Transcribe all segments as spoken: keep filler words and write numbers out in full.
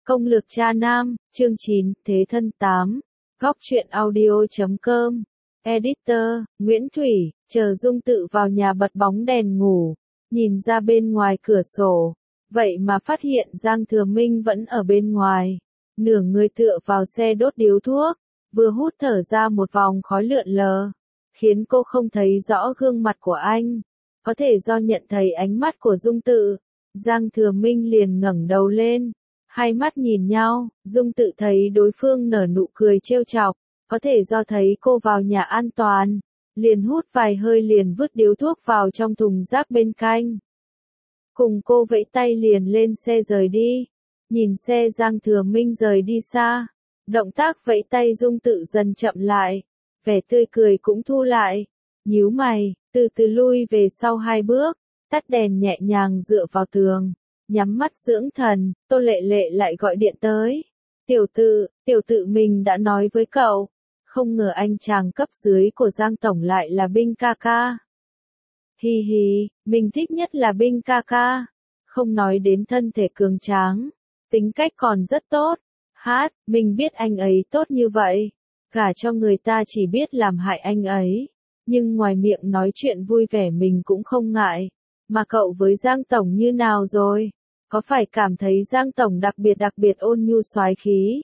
Công lược cha nam, chương chín, Thế thân tám. Góc truyện audio chấm com. Editor, Nguyễn Thủy, chờ Dung Tự vào nhà bật bóng đèn ngủ, nhìn ra bên ngoài cửa sổ, vậy mà phát hiện Giang Thừa Minh vẫn ở bên ngoài, nửa người tựa vào xe đốt điếu thuốc, vừa hút thở ra một vòng khói lượn lờ, khiến cô không thấy rõ gương mặt của anh, có thể do nhận thấy ánh mắt của Dung Tự, Giang Thừa Minh liền ngẩng đầu lên. Hai mắt nhìn nhau, Dung Tự thấy đối phương nở nụ cười trêu chọc, có thể do thấy cô vào nhà an toàn, liền hút vài hơi liền vứt điếu thuốc vào trong thùng rác bên cạnh. Cùng cô vẫy tay liền lên xe rời đi, nhìn xe Giang Thừa Minh rời đi xa, động tác vẫy tay Dung Tự dần chậm lại, vẻ tươi cười cũng thu lại, nhíu mày, từ từ lui về sau hai bước, tắt đèn nhẹ nhàng dựa vào tường. Nhắm mắt dưỡng thần, Tô Lệ Lệ lại gọi điện tới. Tiểu Tự, tiểu Tự mình đã nói với cậu. Không ngờ anh chàng cấp dưới của Giang Tổng lại là Binh ca ca. Hi hi, mình thích nhất là Binh ca ca. Không nói đến thân thể cường tráng, tính cách còn rất tốt. Hát, mình biết anh ấy tốt như vậy. Gả cho người ta chỉ biết làm hại anh ấy. Nhưng ngoài miệng nói chuyện vui vẻ mình cũng không ngại. Mà cậu với Giang Tổng như nào rồi? Có phải cảm thấy Giang Tổng đặc biệt đặc biệt ôn nhu soái khí?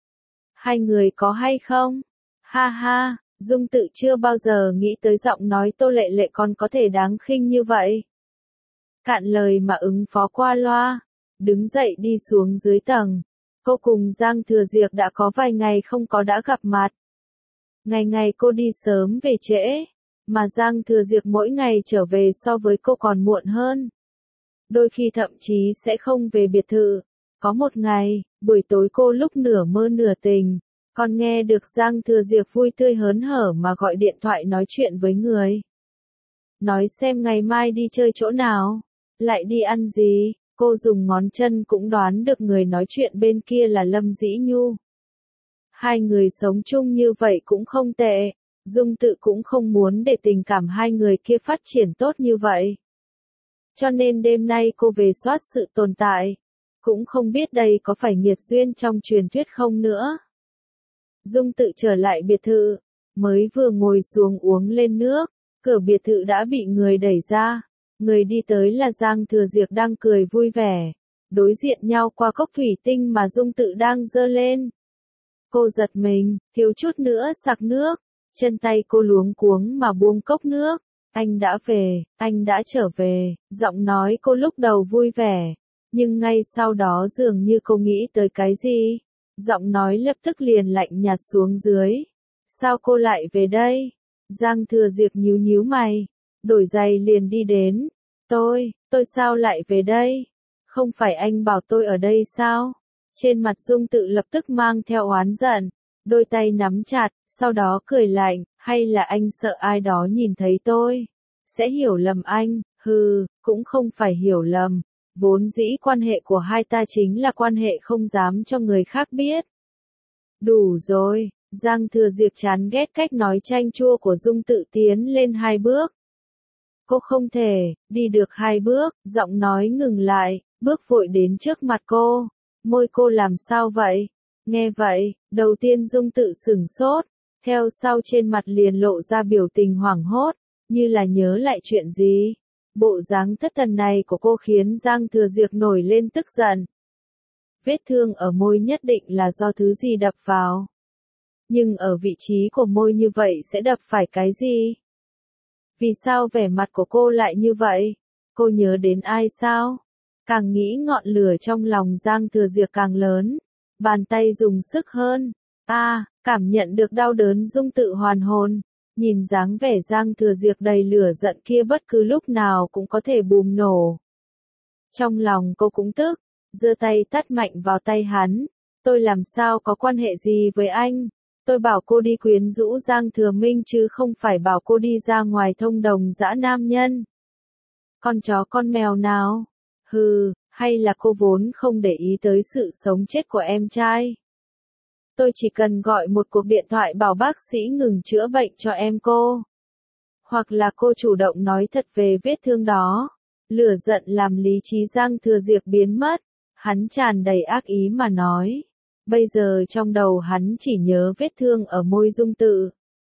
Hai người có hay không? Ha ha, Dung Tự chưa bao giờ nghĩ tới giọng nói Tô Lệ Lệ còn có thể đáng khinh như vậy. Cạn lời mà ứng phó qua loa, đứng dậy đi xuống dưới tầng. Cô cùng Giang Thừa Diệc đã có vài ngày không có đã gặp mặt. Ngày ngày cô đi sớm về trễ. Mà Giang Thừa Diệc mỗi ngày trở về so với cô còn muộn hơn. Đôi khi thậm chí sẽ không về biệt thự. Có một ngày, buổi tối cô lúc nửa mơ nửa tình, còn nghe được Giang Thừa Diệc vui tươi hớn hở mà gọi điện thoại nói chuyện với người. Nói xem ngày mai đi chơi chỗ nào, lại đi ăn gì, cô dùng ngón chân cũng đoán được người nói chuyện bên kia là Lâm Dĩ Nhu. Hai người sống chung như vậy cũng không tệ. Dung Tự cũng không muốn để tình cảm hai người kia phát triển tốt như vậy. Cho nên đêm nay cô về soát sự tồn tại. Cũng không biết đây có phải nghiệt duyên trong truyền thuyết không nữa. Dung Tự trở lại biệt thự. Mới vừa ngồi xuống uống lên nước. Cửa biệt thự đã bị người đẩy ra. Người đi tới là Giang Thừa Diệc đang cười vui vẻ. Đối diện nhau qua cốc thủy tinh mà Dung Tự đang giơ lên. Cô giật mình, thiếu chút nữa sặc nước. Chân tay cô luống cuống mà buông cốc nước. Anh đã về, anh đã trở về, giọng nói cô lúc đầu vui vẻ. Nhưng ngay sau đó dường như cô nghĩ tới cái gì. Giọng nói lập tức liền lạnh nhạt xuống dưới. Sao cô lại về đây? Giang Thừa Diệc nhíu nhíu mày. Đổi giày liền đi đến. Tôi, tôi sao lại về đây? Không phải anh bảo tôi ở đây sao? Trên mặt Dung Tự lập tức mang theo oán giận. Đôi tay nắm chặt, sau đó cười lạnh, hay là anh sợ ai đó nhìn thấy tôi, sẽ hiểu lầm anh, hừ, cũng không phải hiểu lầm, vốn dĩ quan hệ của hai ta chính là quan hệ không dám cho người khác biết. Đủ rồi, Giang Thừa Diệc chán ghét cách nói chanh chua của Dung Tự tiến lên hai bước. Cô không thể, đi được hai bước, giọng nói ngừng lại, bước vội đến trước mặt cô, môi cô làm sao vậy? Nghe vậy, đầu tiên Dung Tự sửng sốt, theo sau trên mặt liền lộ ra biểu tình hoảng hốt, như là nhớ lại chuyện gì. Bộ dáng thất thần này của cô khiến Giang Thừa Diệc nổi lên tức giận. Vết thương ở môi nhất định là do thứ gì đập vào. Nhưng ở vị trí của môi như vậy sẽ đập phải cái gì? Vì sao vẻ mặt của cô lại như vậy? Cô nhớ đến ai sao? Càng nghĩ ngọn lửa trong lòng Giang Thừa Diệc càng lớn. Bàn tay dùng sức hơn. A, à, cảm nhận được đau đớn Dung Tự hoàn hồn. Nhìn dáng vẻ Giang Thừa Diệc đầy lửa giận kia bất cứ lúc nào cũng có thể bùng nổ. Trong lòng cô cũng tức, giơ tay tát mạnh vào tay hắn. Tôi làm sao có quan hệ gì với anh? Tôi bảo cô đi quyến rũ Giang Thừa Minh chứ không phải bảo cô đi ra ngoài thông đồng dã nam nhân. Con chó con mèo nào? Hừ. Hay là cô vốn không để ý tới sự sống chết của em trai? Tôi chỉ cần gọi một cuộc điện thoại bảo bác sĩ ngừng chữa bệnh cho em cô. Hoặc là cô chủ động nói thật về vết thương đó. Lửa giận làm lý trí Giang Thừa Diệc biến mất. Hắn tràn đầy ác ý mà nói. Bây giờ trong đầu hắn chỉ nhớ vết thương ở môi Dung Tự.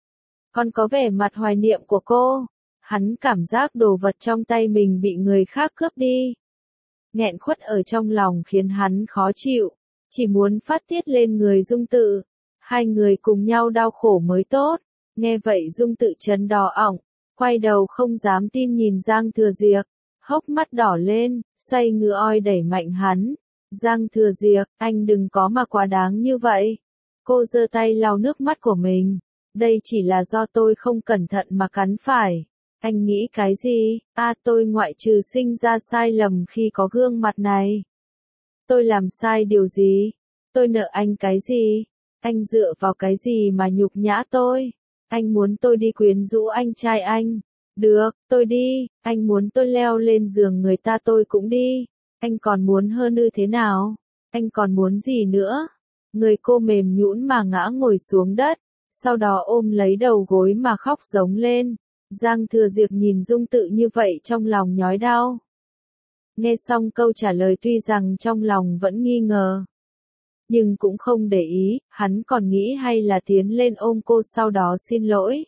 Còn có vẻ mặt hoài niệm của cô. Hắn cảm giác đồ vật trong tay mình bị người khác cướp đi. Nghẹn khuất ở trong lòng khiến hắn khó chịu. Chỉ muốn phát tiết lên người Dung Tự. Hai người cùng nhau đau khổ mới tốt. Nghe vậy Dung Tự chấn đỏ ỏng. Quay đầu không dám tin nhìn Giang Thừa Diệc. Hốc mắt đỏ lên, xoay ngựa oi đẩy mạnh hắn. Giang Thừa Diệc, anh đừng có mà quá đáng như vậy. Cô giơ tay lau nước mắt của mình. Đây chỉ là do tôi không cẩn thận mà cắn phải. Anh nghĩ cái gì? À, tôi ngoại trừ sinh ra sai lầm khi có gương mặt này. Tôi làm sai điều gì? Tôi nợ anh cái gì? Anh dựa vào cái gì mà nhục nhã tôi? Anh muốn tôi đi quyến rũ anh trai anh. Được, tôi đi. Anh muốn tôi leo lên giường người ta tôi cũng đi. Anh còn muốn hơn ư thế nào? Anh còn muốn gì nữa? Người cô mềm nhũn mà ngã ngồi xuống đất. Sau đó ôm lấy đầu gối mà khóc giống lên. Giang Thừa Diệc nhìn Dung Tự như vậy trong lòng nhói đau. Nghe xong câu trả lời tuy rằng trong lòng vẫn nghi ngờ. Nhưng cũng không để ý, hắn còn nghĩ hay là tiến lên ôm cô sau đó xin lỗi.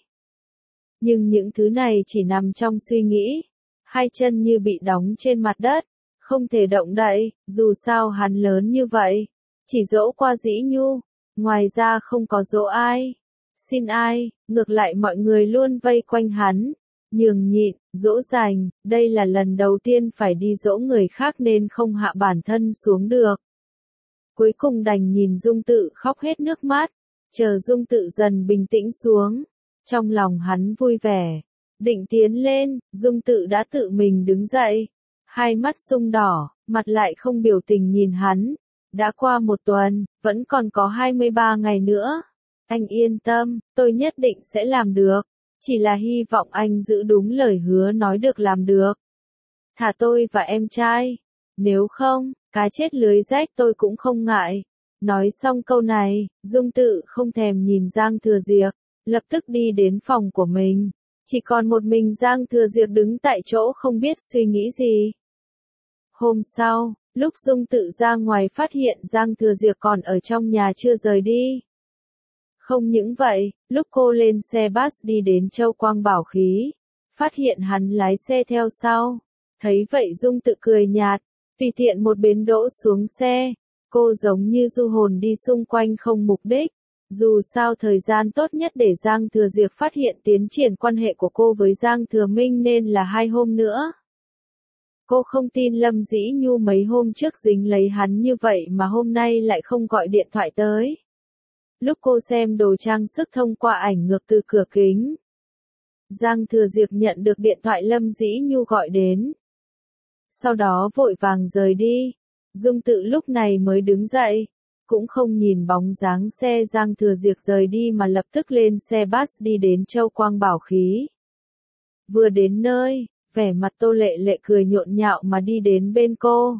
Nhưng những thứ này chỉ nằm trong suy nghĩ. Hai chân như bị đóng trên mặt đất. Không thể động đậy, dù sao hắn lớn như vậy. Chỉ dỗ qua Dĩ Nhu. Ngoài ra không có dỗ ai. Xin ai, ngược lại mọi người luôn vây quanh hắn. Nhường nhịn, dỗ dành, đây là lần đầu tiên phải đi dỗ người khác nên không hạ bản thân xuống được. Cuối cùng đành nhìn Dung Tự khóc hết nước mắt. Chờ Dung Tự dần bình tĩnh xuống. Trong lòng hắn vui vẻ. Định tiến lên, Dung Tự đã tự mình đứng dậy. Hai mắt sung đỏ, mặt lại không biểu tình nhìn hắn. Đã qua một tuần, vẫn còn có hai mươi ba ngày nữa. Anh yên tâm, tôi nhất định sẽ làm được. Chỉ là hy vọng anh giữ đúng lời hứa nói được làm được. Thả tôi và em trai. Nếu không, cá chết lưới rách tôi cũng không ngại. Nói xong câu này, Dung Tự không thèm nhìn Giang Thừa Diệc, lập tức đi đến phòng của mình. Chỉ còn một mình Giang Thừa Diệc đứng tại chỗ không biết suy nghĩ gì. Hôm sau, lúc Dung Tự ra ngoài phát hiện Giang Thừa Diệc còn ở trong nhà chưa rời đi. Không những vậy, lúc cô lên xe bus đi đến Châu Quang Bảo Khí, phát hiện hắn lái xe theo sau. Thấy vậy Dung Tự cười nhạt, tùy tiện một bến đỗ xuống xe. Cô giống như du hồn đi xung quanh không mục đích. Dù sao thời gian tốt nhất để Giang Thừa Diệc phát hiện tiến triển quan hệ của cô với Giang Thừa Minh nên là hai hôm nữa. Cô không tin Lâm Dĩ Nhu mấy hôm trước dính lấy hắn như vậy mà hôm nay lại không gọi điện thoại tới. Lúc cô xem đồ trang sức thông qua ảnh ngược từ cửa kính, Giang Thừa Diệc nhận được điện thoại Lâm Dĩ Nhu gọi đến. Sau đó vội vàng rời đi. Dung Tự lúc này mới đứng dậy, cũng không nhìn bóng dáng xe Giang Thừa Diệc rời đi mà lập tức lên xe bus đi đến Châu Quang Bảo Khí. Vừa đến nơi, vẻ mặt Tô Lệ Lệ cười nhộn nhạo mà đi đến bên cô.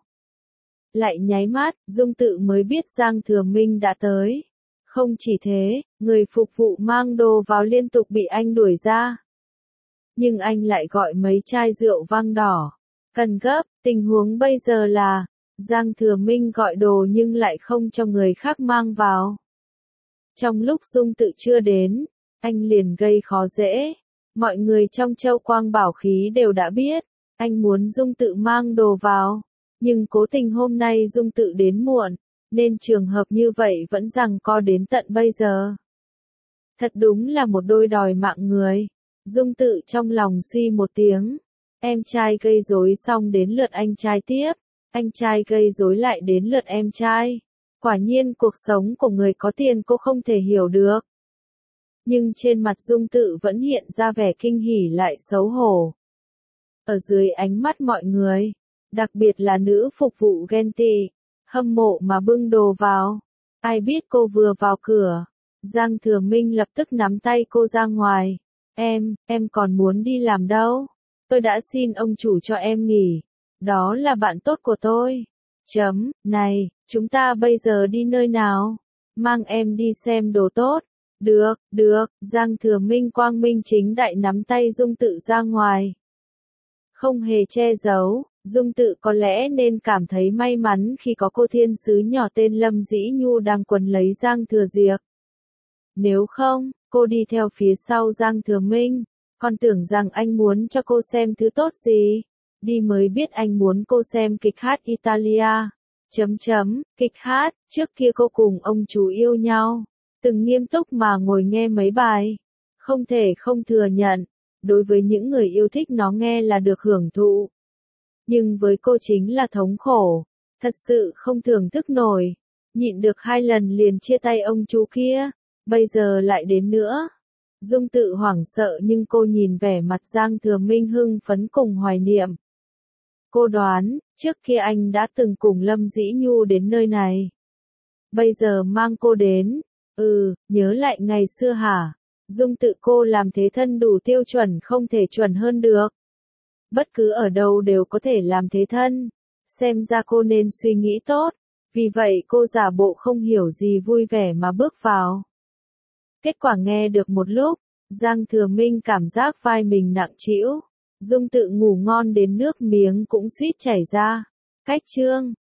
Lại nháy mắt, Dung Tự mới biết Giang Thừa Minh đã tới. Không chỉ thế, người phục vụ mang đồ vào liên tục bị anh đuổi ra. Nhưng anh lại gọi mấy chai rượu vang đỏ. Cần gấp, tình huống bây giờ là, Giang Thừa Minh gọi đồ nhưng lại không cho người khác mang vào. Trong lúc Dung Tự chưa đến, anh liền gây khó dễ. Mọi người trong Châu Quang Bảo Khí đều đã biết, anh muốn Dung Tự mang đồ vào. Nhưng cố tình hôm nay Dung Tự đến muộn, nên trường hợp như vậy vẫn giằng co đến tận bây giờ. Thật đúng là một đôi đòi mạng người. Dung Tự trong lòng suy một tiếng. Em trai gây rối xong đến lượt anh trai tiếp. Anh trai gây rối lại đến lượt em trai. Quả nhiên cuộc sống của người có tiền cô không thể hiểu được. Nhưng trên mặt Dung Tự vẫn hiện ra vẻ kinh hỉ lại xấu hổ. Ở dưới ánh mắt mọi người, đặc biệt là nữ phục vụ ghen tị, hâm mộ mà bưng đồ vào. Ai biết cô vừa vào cửa, Giang Thừa Minh lập tức nắm tay cô ra ngoài. Em, em còn muốn đi làm đâu? Tôi đã xin ông chủ cho em nghỉ. Đó là bạn tốt của tôi. Chấm, này, chúng ta bây giờ đi nơi nào? Mang em đi xem đồ tốt. Được, được, Giang Thừa Minh quang minh chính đại nắm tay Dung Tự ra ngoài. Không hề che giấu, Dung Tự có lẽ nên cảm thấy may mắn khi có cô thiên sứ nhỏ tên Lâm Dĩ Nhu đang quấn lấy Giang Thừa Diệp. Nếu không, cô đi theo phía sau Giang Thừa Minh, còn tưởng rằng anh muốn cho cô xem thứ tốt gì. Đi mới biết anh muốn cô xem kịch hát Italia. Chấm chấm, kịch hát, trước kia cô cùng ông chú yêu nhau, từng nghiêm túc mà ngồi nghe mấy bài. Không thể không thừa nhận, đối với những người yêu thích nó nghe là được hưởng thụ. Nhưng với cô chính là thống khổ, thật sự không thưởng thức nổi. Nhịn được hai lần liền chia tay ông chú kia, bây giờ lại đến nữa. Dung Tự hoảng sợ nhưng cô nhìn vẻ mặt Giang Thừa Minh hưng phấn cùng hoài niệm. Cô đoán, trước kia anh đã từng cùng Lâm Dĩ Nhu đến nơi này. Bây giờ mang cô đến, ừ, nhớ lại ngày xưa hả? Dung Tự cô làm thế thân đủ tiêu chuẩn không thể chuẩn hơn được. Bất cứ ở đâu đều có thể làm thế thân. Xem ra cô nên suy nghĩ tốt. Vì vậy cô giả bộ không hiểu gì vui vẻ mà bước vào. Kết quả nghe được một lúc, Giang Thừa Minh cảm giác vai mình nặng trĩu. Dung Tự ngủ ngon đến nước miếng cũng suýt chảy ra. Cách chương